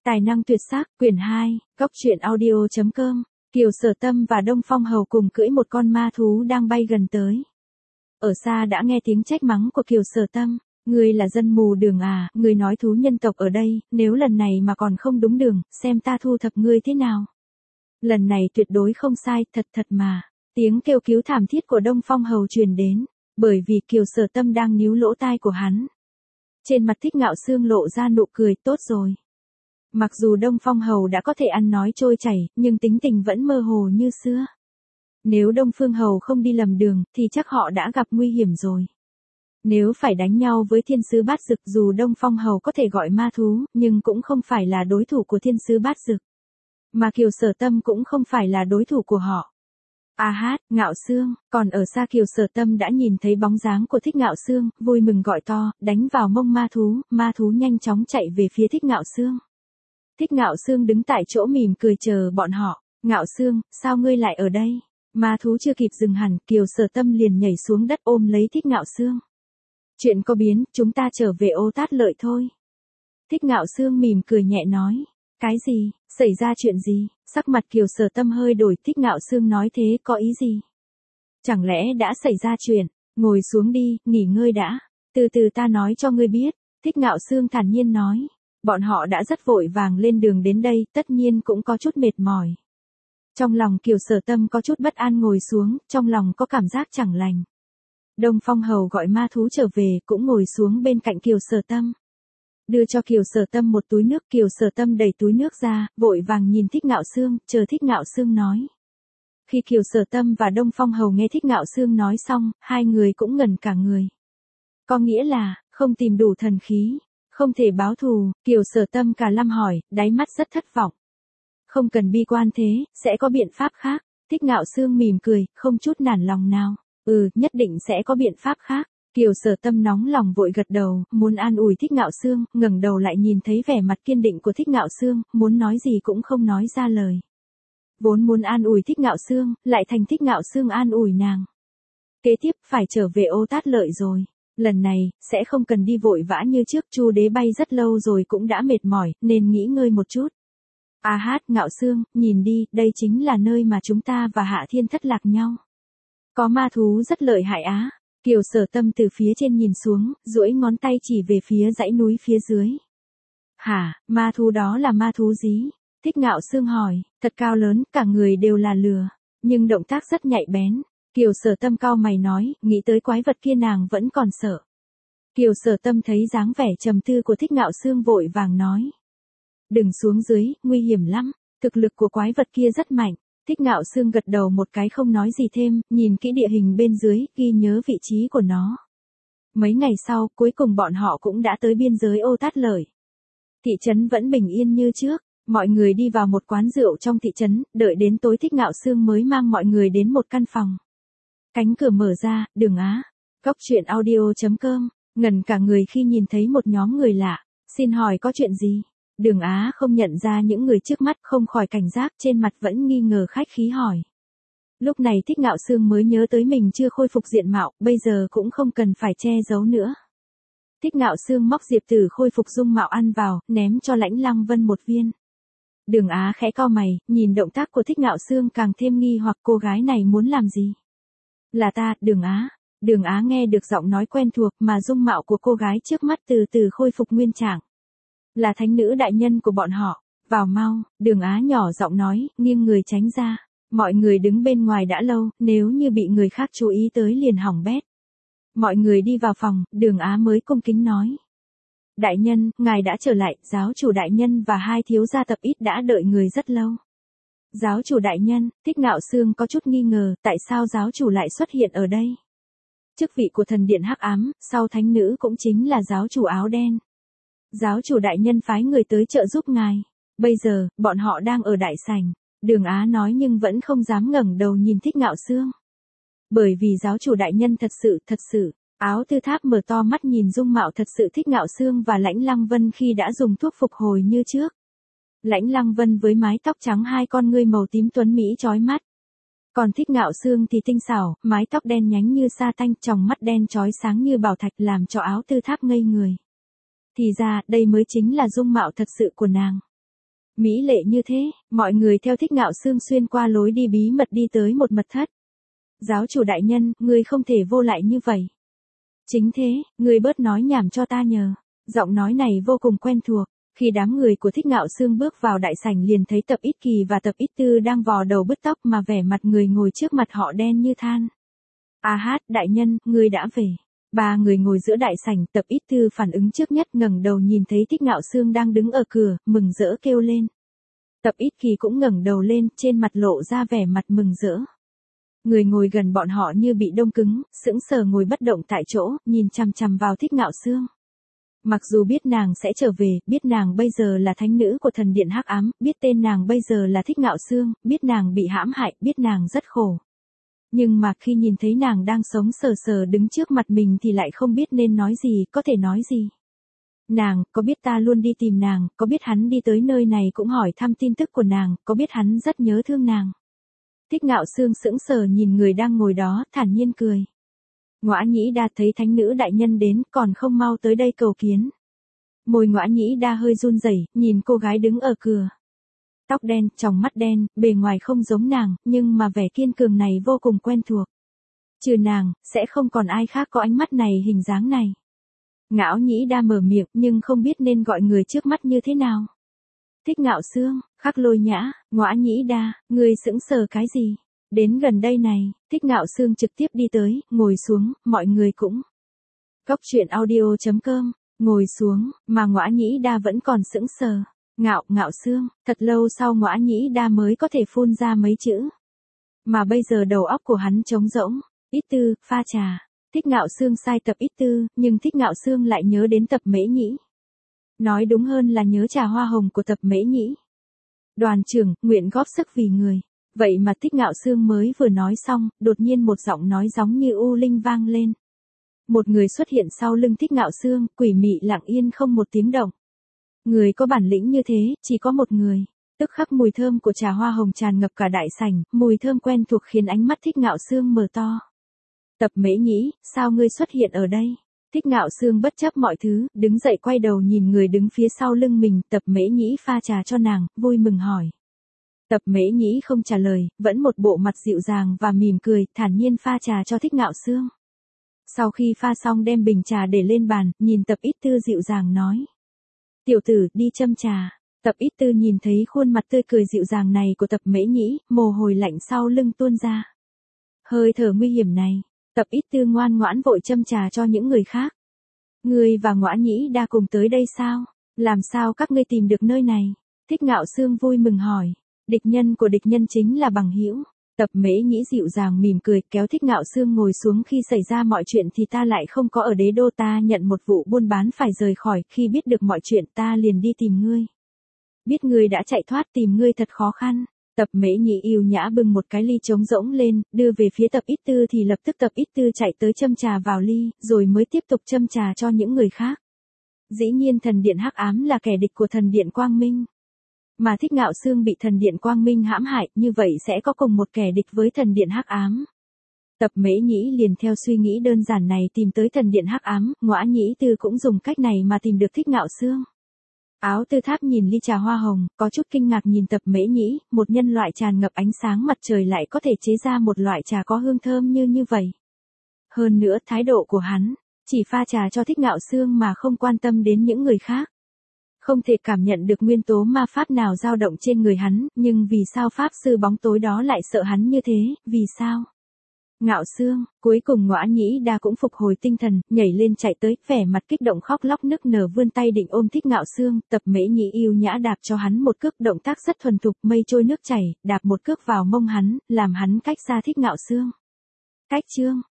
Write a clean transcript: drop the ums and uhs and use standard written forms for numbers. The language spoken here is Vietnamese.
Tài năng tuyệt sắc, quyển 2, góc truyện audio.com, Kiều Sở Tâm và Đông Phong Hầu cùng cưỡi một con ma thú đang bay gần tới. Ở xa đã nghe tiếng trách mắng của Kiều Sở Tâm, ngươi là dân mù đường à, ngươi nói thú nhân tộc ở đây, nếu lần này mà còn không đúng đường, xem ta thu thập ngươi thế nào. Lần này tuyệt đối không sai, thật mà. Tiếng kêu cứu thảm thiết của Đông Phong Hầu truyền đến, bởi vì Kiều Sở Tâm đang níu lỗ tai của hắn. Trên mặt Thích Ngạo Xương lộ ra nụ cười, tốt rồi. Mặc dù Đông Phong Hầu đã có thể ăn nói trôi chảy, nhưng tính tình vẫn mơ hồ như xưa. Nếu Đông Phương Hầu không đi lầm đường, thì chắc họ đã gặp nguy hiểm rồi. Nếu phải đánh nhau với Thiên Sứ Bát Dực, dù Đông Phong Hầu có thể gọi ma thú, nhưng cũng không phải là đối thủ của Thiên Sứ Bát Dực. Mà Kiều Sở Tâm cũng không phải là đối thủ của họ. Ngạo Xương, còn ở xa Kiều Sở Tâm đã nhìn thấy bóng dáng của Thích Ngạo Xương, vui mừng gọi to, đánh vào mông ma thú nhanh chóng chạy về phía Thích Ngạo Xương. Thích Ngạo Xương đứng tại chỗ mỉm cười chờ bọn họ, Ngạo Xương, sao ngươi lại ở đây? Ma thú chưa kịp dừng hẳn, Kiều Sở Tâm liền nhảy xuống đất ôm lấy Thích Ngạo Xương. Chuyện có biến, chúng ta trở về Ô Tát Lợi thôi. Thích Ngạo Xương mỉm cười nhẹ nói, cái gì, xảy ra chuyện gì? Sắc mặt Kiều Sở Tâm hơi đổi, Thích Ngạo Xương nói thế có ý gì? Chẳng lẽ đã xảy ra chuyện, ngồi xuống đi, nghỉ ngơi đã, từ từ ta nói cho ngươi biết, Thích Ngạo Xương thản nhiên nói. Bọn họ đã rất vội vàng lên đường đến đây, tất nhiên cũng có chút mệt mỏi. Trong lòng Kiều Sở Tâm có chút bất an ngồi xuống, trong lòng có cảm giác chẳng lành. Đông Phong Hầu gọi ma thú trở về, cũng ngồi xuống bên cạnh Kiều Sở Tâm. Đưa cho Kiều Sở Tâm một túi nước, Kiều Sở Tâm đẩy túi nước ra, vội vàng nhìn Thích Ngạo Xương, chờ Thích Ngạo Xương nói. Khi Kiều Sở Tâm và Đông Phong Hầu nghe Thích Ngạo Xương nói xong, hai người cũng ngẩn cả người. Có nghĩa là, không tìm đủ thần khí. Không thể báo thù, Kiều Sở Tâm cả lâm hỏi, đáy mắt rất thất vọng. Không cần bi quan thế, sẽ có biện pháp khác. Thích Ngạo Xương mỉm cười, không chút nản lòng nào. Nhất định sẽ có biện pháp khác. Kiều Sở Tâm nóng lòng vội gật đầu, muốn an ủi Thích Ngạo Xương, ngẩng đầu lại nhìn thấy vẻ mặt kiên định của Thích Ngạo Xương, muốn nói gì cũng không nói ra lời. Vốn muốn an ủi Thích Ngạo Xương, lại thành Thích Ngạo Xương an ủi nàng. Kế tiếp phải trở về Ô Tát Lợi rồi. Lần này, sẽ không cần đi vội vã như trước, Chu đế bay rất lâu rồi cũng đã mệt mỏi, nên nghỉ ngơi một chút. Ngạo Xương, nhìn đi, đây chính là nơi mà chúng ta và Hạ Thiên thất lạc nhau. Có ma thú rất lợi hại á. Kiều Sở Tâm từ phía trên nhìn xuống, duỗi ngón tay chỉ về phía dãy núi phía dưới. Hả, ma thú đó là ma thú gì? Thích Ngạo Xương hỏi, thật cao lớn, cả người đều là lừa, nhưng động tác rất nhạy bén. Kiều Sở Tâm cau mày nói, nghĩ tới quái vật kia nàng vẫn còn sợ. Kiều Sở Tâm thấy dáng vẻ trầm tư của Thích Ngạo Xương vội vàng nói. Đừng xuống dưới, nguy hiểm lắm, thực lực của quái vật kia rất mạnh. Thích Ngạo Xương gật đầu một cái không nói gì thêm, nhìn kỹ địa hình bên dưới, ghi nhớ vị trí của nó. Mấy ngày sau, cuối cùng bọn họ cũng đã tới biên giới Ô Tát Lợi. Thị trấn vẫn bình yên như trước. Mọi người đi vào một quán rượu trong thị trấn, đợi đến tối Thích Ngạo Xương mới mang mọi người đến một căn phòng. Cánh cửa mở ra, Đường Á. Góc truyện audio.com, ngẩn cả người khi nhìn thấy một nhóm người lạ. Xin hỏi có chuyện gì? Đường Á không nhận ra những người trước mắt, không khỏi cảnh giác, trên mặt vẫn nghi ngờ khách khí hỏi. Lúc này Thích Ngạo Xương mới nhớ tới mình chưa khôi phục diện mạo, bây giờ cũng không cần phải che giấu nữa. Thích Ngạo Xương móc diệp tử khôi phục dung mạo ăn vào, ném cho Lãnh Lăng Vân một viên. Đường Á khẽ cau mày, nhìn động tác của Thích Ngạo Xương càng thêm nghi hoặc cô gái này muốn làm gì. Là ta, Đường Á. Đường Á nghe được giọng nói quen thuộc mà dung mạo của cô gái trước mắt từ từ khôi phục nguyên trạng. Là thánh nữ đại nhân của bọn họ. Vào mau, Đường Á nhỏ giọng nói, nghiêng người tránh ra. Mọi người đứng bên ngoài đã lâu, nếu như bị người khác chú ý tới liền hỏng bét. Mọi người đi vào phòng, Đường Á mới cung kính nói. Đại nhân, ngài đã trở lại, giáo chủ đại nhân và hai thiếu gia Tập Ít đã đợi người rất lâu. Giáo chủ đại nhân, Thích Ngạo Xương có chút nghi ngờ, tại sao giáo chủ lại xuất hiện ở đây? Chức vị của thần điện hắc ám, sau thánh nữ cũng chính là giáo chủ áo đen. Giáo chủ đại nhân phái người tới trợ giúp ngài. Bây giờ, bọn họ đang ở đại sảnh. Đường Á nói nhưng vẫn không dám ngẩng đầu nhìn Thích Ngạo Xương. Bởi vì giáo chủ đại nhân thật sự. Áo Tư Tháp mở to mắt nhìn dung mạo thật sự Thích Ngạo Xương và Lãnh Lăng Vân khi đã dùng thuốc phục hồi như trước. Lãnh Lăng Vân với mái tóc trắng, hai con ngươi màu tím tuấn mỹ chói mắt. Còn Thích Ngạo Xương thì tinh xảo, mái tóc đen nhánh như sa tanh, tròng mắt đen chói sáng như bảo thạch làm cho Áo Tư Tháp ngây người. Thì ra, đây mới chính là dung mạo thật sự của nàng. Mỹ lệ như thế, mọi người theo Thích Ngạo Sương xuyên qua lối đi bí mật đi tới một mật thất. Giáo chủ đại nhân, ngươi không thể vô lại như vậy. Chính thế, ngươi bớt nói nhảm cho ta nhờ. Giọng nói này vô cùng quen thuộc. Khi đám người của Thích Ngạo Sương bước vào đại sảnh liền thấy Tập Ít Kỳ và Tập Ít Tư đang vò đầu bứt tóc mà vẻ mặt người ngồi trước mặt họ đen như than. A hát, đại nhân, ngươi đã về. Ba người ngồi giữa đại sảnh, Tập Ít Tư phản ứng trước nhất ngẩng đầu nhìn thấy Thích Ngạo Sương đang đứng ở cửa, mừng rỡ kêu lên. Tập Ít Kỳ cũng ngẩng đầu lên, trên mặt lộ ra vẻ mặt mừng rỡ. Người ngồi gần bọn họ như bị đông cứng, sững sờ ngồi bất động tại chỗ, nhìn chằm chằm vào Thích Ngạo Sương. Mặc dù biết nàng sẽ trở về, biết nàng bây giờ là thánh nữ của thần điện hắc ám, biết tên nàng bây giờ là Thích Ngạo Sương, biết nàng bị hãm hại, biết nàng rất khổ. Nhưng mà khi nhìn thấy nàng đang sống sờ sờ đứng trước mặt mình thì lại không biết nên nói gì, có thể nói gì. Nàng, có biết ta luôn đi tìm nàng, có biết hắn đi tới nơi này cũng hỏi thăm tin tức của nàng, có biết hắn rất nhớ thương nàng. Thích Ngạo Sương sững sờ nhìn người đang ngồi đó, thản nhiên cười. Ngõa Nhĩ Đa thấy thánh nữ đại nhân đến, còn không mau tới đây cầu kiến. Môi Ngõa Nhĩ Đa hơi run rẩy, nhìn cô gái đứng ở cửa. Tóc đen, tròng mắt đen, bề ngoài không giống nàng, nhưng mà vẻ kiên cường này vô cùng quen thuộc. Trừ nàng, sẽ không còn ai khác có ánh mắt này hình dáng này. Ngõa Nhĩ Đa mở miệng nhưng không biết nên gọi người trước mắt như thế nào. Thích Ngạo Sương, Khắc Lôi Nhã, Ngõa Nhĩ Đa, người sững sờ cái gì? Đến gần đây này, Thích Ngạo Sương trực tiếp đi tới, ngồi xuống, mọi người cũng. Cốc truyện audio.com, ngồi xuống, mà Ngõa Nhĩ Đa vẫn còn sững sờ. Ngạo Sương, thật lâu sau Ngõa Nhĩ Đa mới có thể phun ra mấy chữ. Mà bây giờ đầu óc của hắn trống rỗng. Ít Tư, pha trà. Thích Ngạo Sương sai Tập Ít Tư, nhưng Thích Ngạo Sương lại nhớ đến Tập Mễ Nhĩ. Nói đúng hơn là nhớ trà hoa hồng của Tập Mễ Nhĩ. Đoàn trưởng, nguyện góp sức vì người. Vậy mà Thích Ngạo Sương mới vừa nói xong, đột nhiên một giọng nói giống như u linh vang lên. Một người xuất hiện sau lưng Thích Ngạo Sương, quỷ mị lặng yên không một tiếng động. Người có bản lĩnh như thế, chỉ có một người. Tức khắc mùi thơm của trà hoa hồng tràn ngập cả đại sảnh, mùi thơm quen thuộc khiến ánh mắt Thích Ngạo Sương mở to. Tập Mễ Nhĩ, sao ngươi xuất hiện ở đây? Thích Ngạo Sương bất chấp mọi thứ, đứng dậy quay đầu nhìn người đứng phía sau lưng mình, Tập Mễ Nhĩ pha trà cho nàng, vui mừng hỏi. Tập Mễ Nhĩ không trả lời, vẫn một bộ mặt dịu dàng và mỉm cười, thản nhiên pha trà cho Thích Ngạo Sương. Sau khi pha xong đem bình trà để lên bàn, nhìn Tập Ít Tư dịu dàng nói. Tiểu tử, đi châm trà. Tập Ít Tư nhìn thấy khuôn mặt tươi cười dịu dàng này của Tập Mễ Nhĩ, mồ hôi lạnh sau lưng tuôn ra. Hơi thở nguy hiểm này, Tập Ít Tư ngoan ngoãn vội châm trà cho những người khác. Ngươi và Ngõa Nhĩ Đa cùng tới đây sao? Làm sao các ngươi tìm được nơi này? Thích Ngạo Sương vui mừng hỏi. Địch nhân của địch nhân chính là bằng hữu. Tập Mễ Nhĩ dịu dàng mỉm cười, kéo Thích Ngạo Sương ngồi xuống. Khi xảy ra mọi chuyện thì ta lại không có ở đế đô, ta nhận một vụ buôn bán phải rời khỏi, khi biết được mọi chuyện ta liền đi tìm ngươi. Biết ngươi đã chạy thoát, tìm ngươi thật khó khăn. Tập Mễ Nhĩ yêu nhã bưng một cái ly trống rỗng lên, đưa về phía Tập Ít Tư thì lập tức Tập Ít Tư chạy tới châm trà vào ly, rồi mới tiếp tục châm trà cho những người khác. Dĩ nhiên thần điện hắc ám là kẻ địch của thần điện quang minh. Mà Thích Ngạo Sương bị thần điện quang minh hãm hại, như vậy sẽ có cùng một kẻ địch với thần điện hắc ám. Tập Mễ Nhĩ liền theo suy nghĩ đơn giản này tìm tới thần điện hắc ám, Ngõa Nhĩ Tư cũng dùng cách này mà tìm được Thích Ngạo Sương. Áo Tư Tháp nhìn ly trà hoa hồng, có chút kinh ngạc nhìn Tập Mễ Nhĩ, một nhân loại tràn ngập ánh sáng mặt trời lại có thể chế ra một loại trà có hương thơm như vậy. Hơn nữa thái độ của hắn, chỉ pha trà cho Thích Ngạo Sương mà không quan tâm đến những người khác. Không thể cảm nhận được nguyên tố ma pháp nào dao động trên người hắn, nhưng vì sao pháp sư bóng tối đó lại sợ hắn như thế, vì sao? Ngạo Sương, cuối cùng Ngõa Nhĩ Đa cũng phục hồi tinh thần, nhảy lên chạy tới, vẻ mặt kích động khóc lóc nức nở vươn tay định ôm Thích Ngạo Sương, Tập Mễ Nhĩ yêu nhã đạp cho hắn một cước, động tác rất thuần thục, mây trôi nước chảy, đạp một cước vào mông hắn, làm hắn cách xa Thích Ngạo Sương. Cách chương